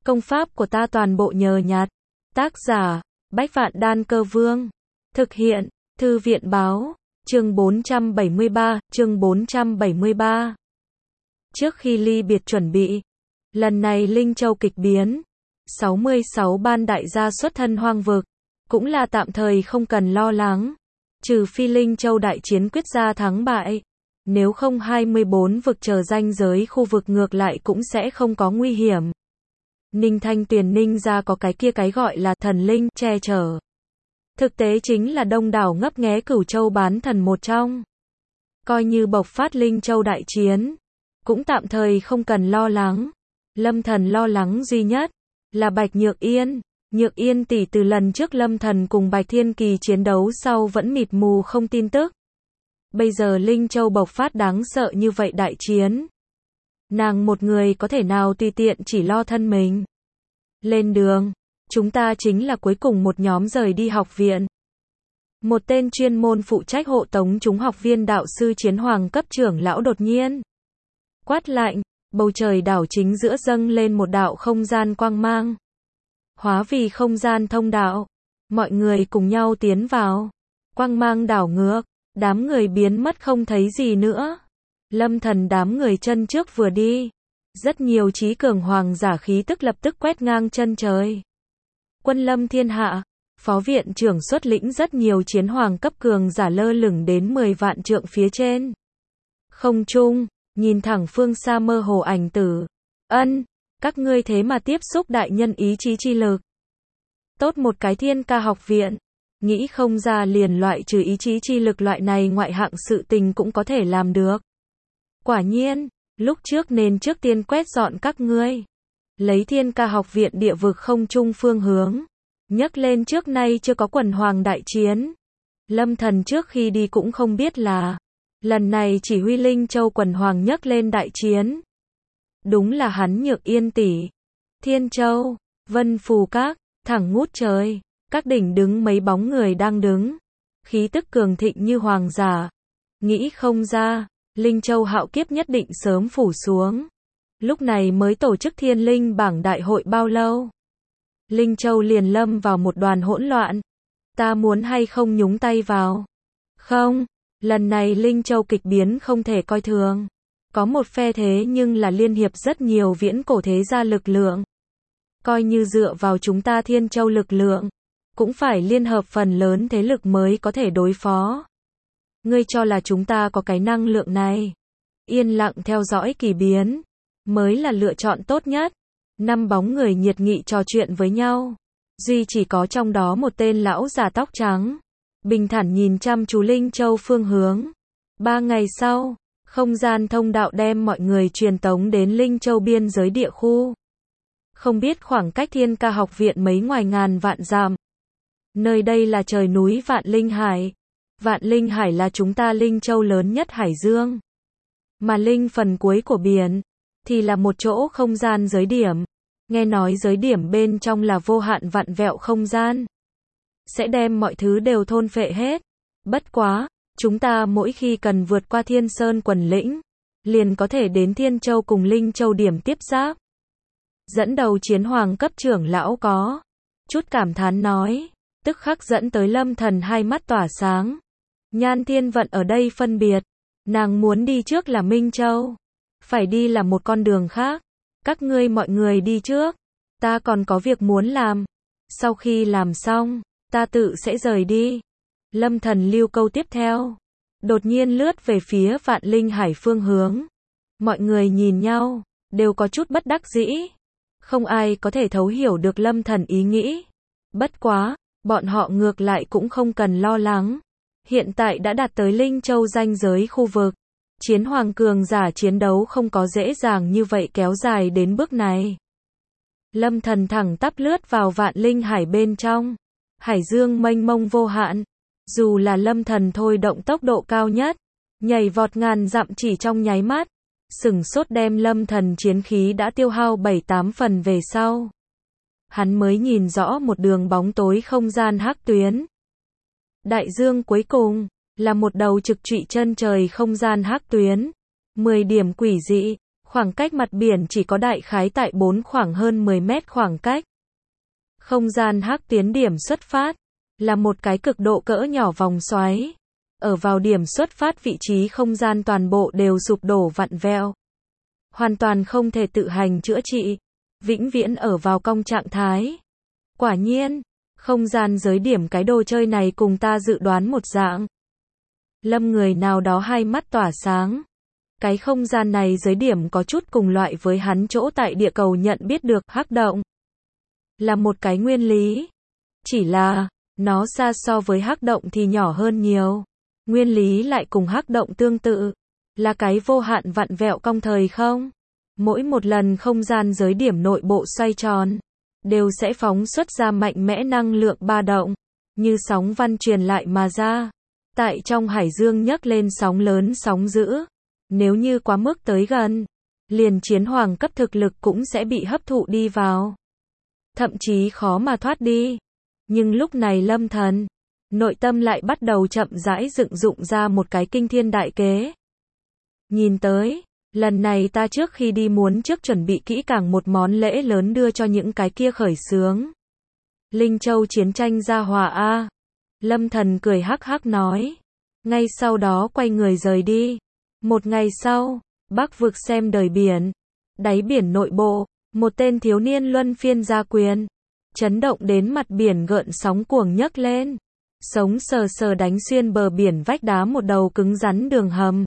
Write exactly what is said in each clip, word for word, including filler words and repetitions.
Công pháp của ta toàn bộ nhờ nhặt. Tác giả, Bách Vạn Đan Cơ Vương. Thực hiện, Thư viện Báo. Chương bốn trăm bảy mươi ba, chương bốn trăm bảy mươi ba. Trước khi ly biệt chuẩn bị, lần này Linh Châu kịch biến, sáu mươi sáu ban đại gia xuất thân hoang vực, cũng là tạm thời không cần lo lắng, trừ phi Linh Châu đại chiến quyết ra thắng bại, nếu không hai mươi bốn vực chờ ranh giới khu vực ngược lại cũng sẽ không có nguy hiểm. Ninh Thanh Tuyền Ninh ra có cái kia cái gọi là thần linh che chở. Thực tế chính là đông đảo ngấp nghé Cửu Châu bán thần một trong. Coi như bộc phát Linh Châu đại chiến, cũng tạm thời không cần lo lắng. Lâm Thần lo lắng duy nhất là Bạch Nhược Yên. Nhược Yên tỷ từ lần trước Lâm Thần cùng Bạch Thiên Kỳ chiến đấu sau vẫn mịt mù không tin tức. Bây giờ Linh Châu bộc phát đáng sợ như vậy đại chiến, nàng một người có thể nào tùy tiện chỉ lo thân mình. Lên đường, chúng ta chính là cuối cùng một nhóm rời đi học viện. Một tên chuyên môn phụ trách hộ tống chúng học viên đạo sư chiến hoàng cấp trưởng lão đột nhiên quát lạnh, bầu trời đảo chính giữa dâng lên một đạo không gian quang mang, hóa vì không gian thông đạo. Mọi người cùng nhau tiến vào, quang mang đảo ngược, đám người biến mất không thấy gì nữa. Lâm Thần đám người chân trước vừa đi, rất nhiều trí cường hoàng giả khí tức lập tức quét ngang chân trời. Quân lâm thiên hạ, phó viện trưởng xuất lĩnh rất nhiều chiến hoàng cấp cường giả lơ lửng đến mười vạn trượng phía trên không trung, nhìn thẳng phương xa mơ hồ ảnh tử. Ân, các ngươi thế mà tiếp xúc đại nhân ý chí chi lực. Tốt một cái Thiên Ca học viện, nghĩ không ra liền loại trừ ý chí chi lực loại này ngoại hạng sự tình cũng có thể làm được. Quả nhiên, lúc trước nên trước tiên quét dọn các ngươi. Lấy Thiên Ca học viện địa vực không trung phương hướng, nhấc lên trước nay chưa có quần hoàng đại chiến. Lâm Thần trước khi đi cũng không biết là, lần này chỉ huy Linh Châu quần hoàng nhấc lên đại chiến. Đúng là hắn Nhược Yên tỷ. Thiên Châu, Vân Phù Các, thẳng ngút trời, các đỉnh đứng mấy bóng người đang đứng, khí tức cường thịnh như hoàng giả. Nghĩ không ra, Linh Châu hạo kiếp nhất định sớm phủ xuống. Lúc này mới tổ chức Thiên Linh bảng đại hội bao lâu, Linh Châu liền lâm vào một đoàn hỗn loạn. Ta muốn hay không nhúng tay vào? Không, lần này Linh Châu kịch biến không thể coi thường. Có một phe thế nhưng là liên hiệp rất nhiều viễn cổ thế gia lực lượng. Coi như dựa vào chúng ta Thiên Châu lực lượng, cũng phải liên hợp phần lớn thế lực mới có thể đối phó. Ngươi cho là chúng ta có cái năng lượng này? Yên lặng theo dõi kỳ biến mới là lựa chọn tốt nhất. Năm bóng người nhiệt nghị trò chuyện với nhau, duy chỉ có trong đó một tên lão già tóc trắng bình thản nhìn chăm chú Linh Châu phương hướng. Ba ngày sau, không gian thông đạo đem mọi người truyền tống đến Linh Châu biên giới địa khu. Không biết khoảng cách Thiên Ca học viện mấy ngoài ngàn vạn dặm. Nơi đây là trời núi Vạn Linh Hải. Vạn Linh Hải là chúng ta Linh Châu lớn nhất hải dương. Mà Linh phần cuối của biển thì là một chỗ không gian giới điểm. Nghe nói giới điểm bên trong là vô hạn vặn vẹo không gian, sẽ đem mọi thứ đều thôn phệ hết. Bất quá, chúng ta mỗi khi cần vượt qua Thiên Sơn quần lĩnh, liền có thể đến Thiên Châu cùng Linh Châu điểm tiếp giáp. Dẫn đầu chiến hoàng cấp trưởng lão có chút cảm thán nói, tức khắc dẫn tới Lâm Thần hai mắt tỏa sáng. Nhan Thiên Vận ở đây phân biệt, nàng muốn đi trước là Minh Châu, phải đi là một con đường khác. Các ngươi mọi người đi trước, ta còn có việc muốn làm. Sau khi làm xong, ta tự sẽ rời đi. Lâm Thần lưu câu tiếp theo, đột nhiên lướt về phía Vạn Linh Hải phương hướng. Mọi người nhìn nhau, đều có chút bất đắc dĩ. Không ai có thể thấu hiểu được Lâm Thần ý nghĩ. Bất quá, bọn họ ngược lại cũng không cần lo lắng. Hiện tại đã đạt tới Linh Châu ranh giới khu vực. Chiến hoàng cường giả chiến đấu không có dễ dàng như vậy kéo dài đến bước này. Lâm Thần thẳng tắp lướt vào Vạn Linh Hải bên trong. Hải dương mênh mông vô hạn. Dù là Lâm Thần thôi động tốc độ cao nhất, nhảy vọt ngàn dặm chỉ trong nháy mắt, sừng sốt đem Lâm Thần chiến khí đã tiêu hao bảy tám phần về sau. Hắn mới nhìn rõ một đường bóng tối không gian hắc tuyến. Đại dương cuối cùng là một đầu trực trụy chân trời không gian hắc tuyến, mười điểm quỷ dị, Khoảng cách mặt biển chỉ có đại khái tại bốn khoảng hơn mười mét khoảng cách. Không gian hắc tiến điểm xuất phát là một cái cực độ cỡ nhỏ vòng xoáy. Ở vào điểm xuất phát vị trí không gian toàn bộ đều sụp đổ vặn vẹo. Hoàn toàn không thể tự hành chữa trị. Vĩnh viễn ở vào cong trạng thái. Quả nhiên, không gian giới điểm cái đồ chơi này cùng ta dự đoán một dạng. Lâm người nào đó hai mắt tỏa sáng. Cái không gian này giới điểm có chút cùng loại với hắn chỗ tại địa cầu nhận biết được hắc động. Là một cái nguyên lý. Chỉ là, nó xa so với hắc động thì nhỏ hơn nhiều. Nguyên lý lại cùng hắc động tương tự. Là cái vô hạn vặn vẹo cong thời không. Mỗi một lần không gian giới điểm nội bộ xoay tròn, đều sẽ phóng xuất ra mạnh mẽ năng lượng ba động, như sóng văn truyền lại mà ra. Tại trong hải dương nhấc lên sóng lớn sóng dữ. Nếu như quá mức tới gần, liền chiến hoàng cấp thực lực cũng sẽ bị hấp thụ đi vào. Thậm chí khó mà thoát đi. Nhưng lúc này Lâm Thần, nội tâm lại bắt đầu chậm rãi dựng dụng ra một cái kinh thiên đại kế. Nhìn tới, lần này ta trước khi đi muốn trước chuẩn bị kỹ càng một món lễ lớn đưa cho những cái kia khởi xướng. Linh Châu chiến tranh gia hòa a. Lâm Thần cười hắc hắc nói. Ngay sau đó quay người rời đi. Một ngày sau, Bắc vực xem đời biển. Đáy biển nội bộ, một tên thiếu niên luân phiên gia quyền. Chấn động đến mặt biển gợn sóng cuồng nhấc lên. Sống sờ sờ đánh xuyên bờ biển vách đá một đầu cứng rắn đường hầm.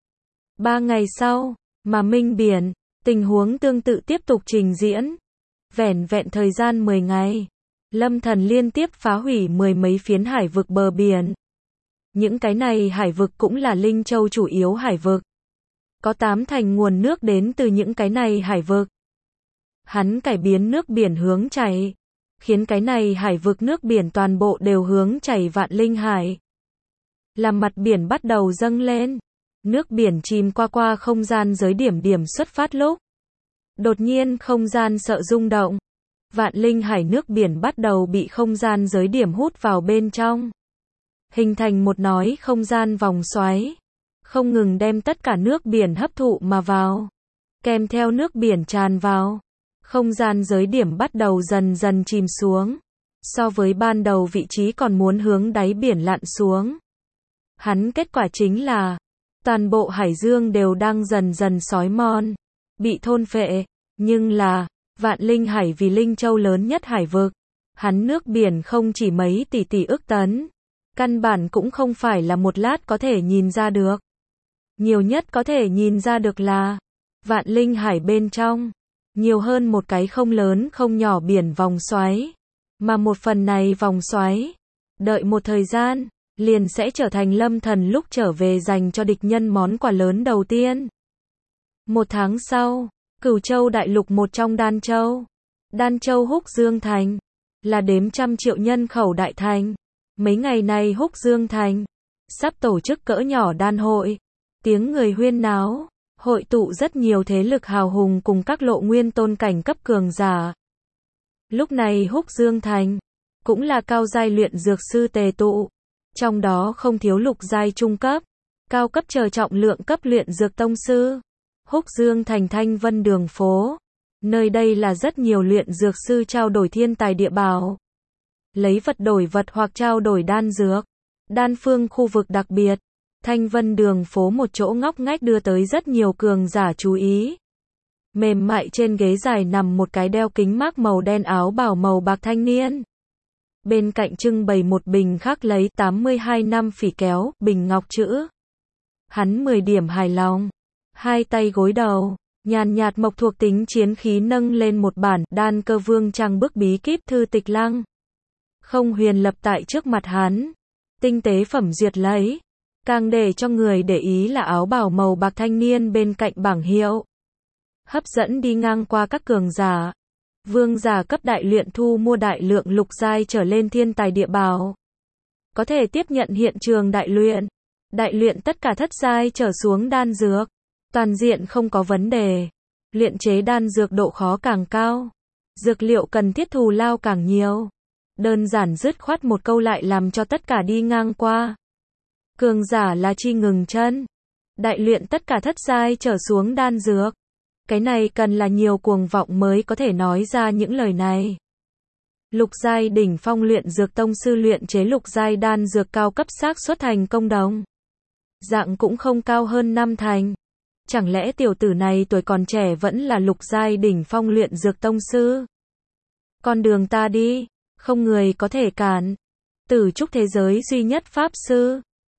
Ba ngày sau, mà Minh biển, tình huống tương tự tiếp tục trình diễn. Vẻn vẹn thời gian mười ngày, Lâm Thần liên tiếp phá hủy mười mấy phiến hải vực bờ biển. Những cái này hải vực cũng là Linh Châu chủ yếu hải vực. Có tám thành nguồn nước đến từ những cái này hải vực. Hắn cải biến nước biển hướng chảy, khiến cái này hải vực nước biển toàn bộ đều hướng chảy Vạn Linh Hải. Làm mặt biển bắt đầu dâng lên, nước biển chìm qua qua không gian giới điểm điểm xuất phát lúc. Đột nhiên không gian sợ rung động. Vạn Linh Hải nước biển bắt đầu bị không gian giới điểm hút vào bên trong. Hình thành một nói không gian vòng xoáy. Không ngừng đem tất cả nước biển hấp thụ mà vào. Kèm theo nước biển tràn vào. Không gian giới điểm bắt đầu dần dần chìm xuống. So với ban đầu vị trí còn muốn hướng đáy biển lặn xuống. Hắn kết quả chính là toàn bộ hải dương đều đang dần dần xói mòn, bị thôn phệ, nhưng là, Vạn Linh Hải vì Linh Châu lớn nhất hải vực, hắn nước biển không chỉ mấy tỷ tỷ ức tấn, căn bản cũng không phải là một lát có thể nhìn ra được. Nhiều nhất có thể nhìn ra được là, Vạn Linh Hải bên trong, nhiều hơn một cái không lớn không nhỏ biển vòng xoáy, mà một phần này vòng xoáy, đợi một thời gian, liền sẽ trở thành Lâm Thần lúc trở về dành cho địch nhân món quà lớn đầu tiên. Một tháng sau, Cửu Châu đại lục một trong Đan Châu. Đan Châu Húc Dương Thành, là đếm trăm triệu nhân khẩu đại thành. Mấy ngày này Húc Dương Thành, sắp tổ chức cỡ nhỏ đan hội. Tiếng người huyên náo, hội tụ rất nhiều thế lực hào hùng cùng các lộ nguyên tôn cảnh cấp cường giả. Lúc này Húc Dương Thành, cũng là cao giai luyện dược sư tề tụ. Trong đó không thiếu lục giai trung cấp, cao cấp chờ trọng lượng cấp luyện dược tông sư. Húc Dương Thành Thanh Vân đường phố. Nơi đây là rất nhiều luyện dược sư trao đổi thiên tài địa bảo. Lấy vật đổi vật hoặc trao đổi đan dược. Đan phương khu vực đặc biệt. Thanh Vân đường phố một chỗ ngóc ngách đưa tới rất nhiều cường giả chú ý. Mềm mại trên ghế dài nằm một cái đeo kính mác màu đen áo bào màu bạc thanh niên. Bên cạnh trưng bày một bình khắc lấy tám mươi hai năm phỉ kéo, bình ngọc chữ. Hắn mười điểm hài lòng. Hai tay gối đầu, nhàn nhạt mộc thuộc tính chiến khí nâng lên một bản đan cơ vương trang bức bí kíp thư tịch lăng. Không huyền lập tại trước mặt hắn. Tinh tế phẩm duyệt lấy. Càng để cho người để ý là áo bào màu bạc thanh niên bên cạnh bảng hiệu. Hấp dẫn đi ngang qua các cường giả. Vương giả cấp đại luyện thu mua đại lượng lục giai trở lên thiên tài địa bảo. Có thể tiếp nhận hiện trường đại luyện. Đại luyện tất cả thất giai trở xuống đan dược. Toàn diện không có vấn đề. Luyện chế đan dược độ khó càng cao. Dược liệu cần thiết thù lao càng nhiều. Đơn giản dứt khoát một câu lại làm cho tất cả đi ngang qua. Cường giả là chi ngừng chân. Đại luyện tất cả thất giai trở xuống đan dược. Cái này cần là nhiều cuồng vọng mới có thể nói ra những lời này. Lục giai đỉnh phong luyện dược tông sư luyện chế lục giai đan dược cao cấp xác suất thành công đồng dạng cũng không cao hơn năm thành. Chẳng lẽ tiểu tử này tuổi còn trẻ vẫn là lục giai đỉnh phong luyện dược tông sư? Con đường ta đi, không người có thể cản. Tử trúc thế giới duy nhất pháp sư.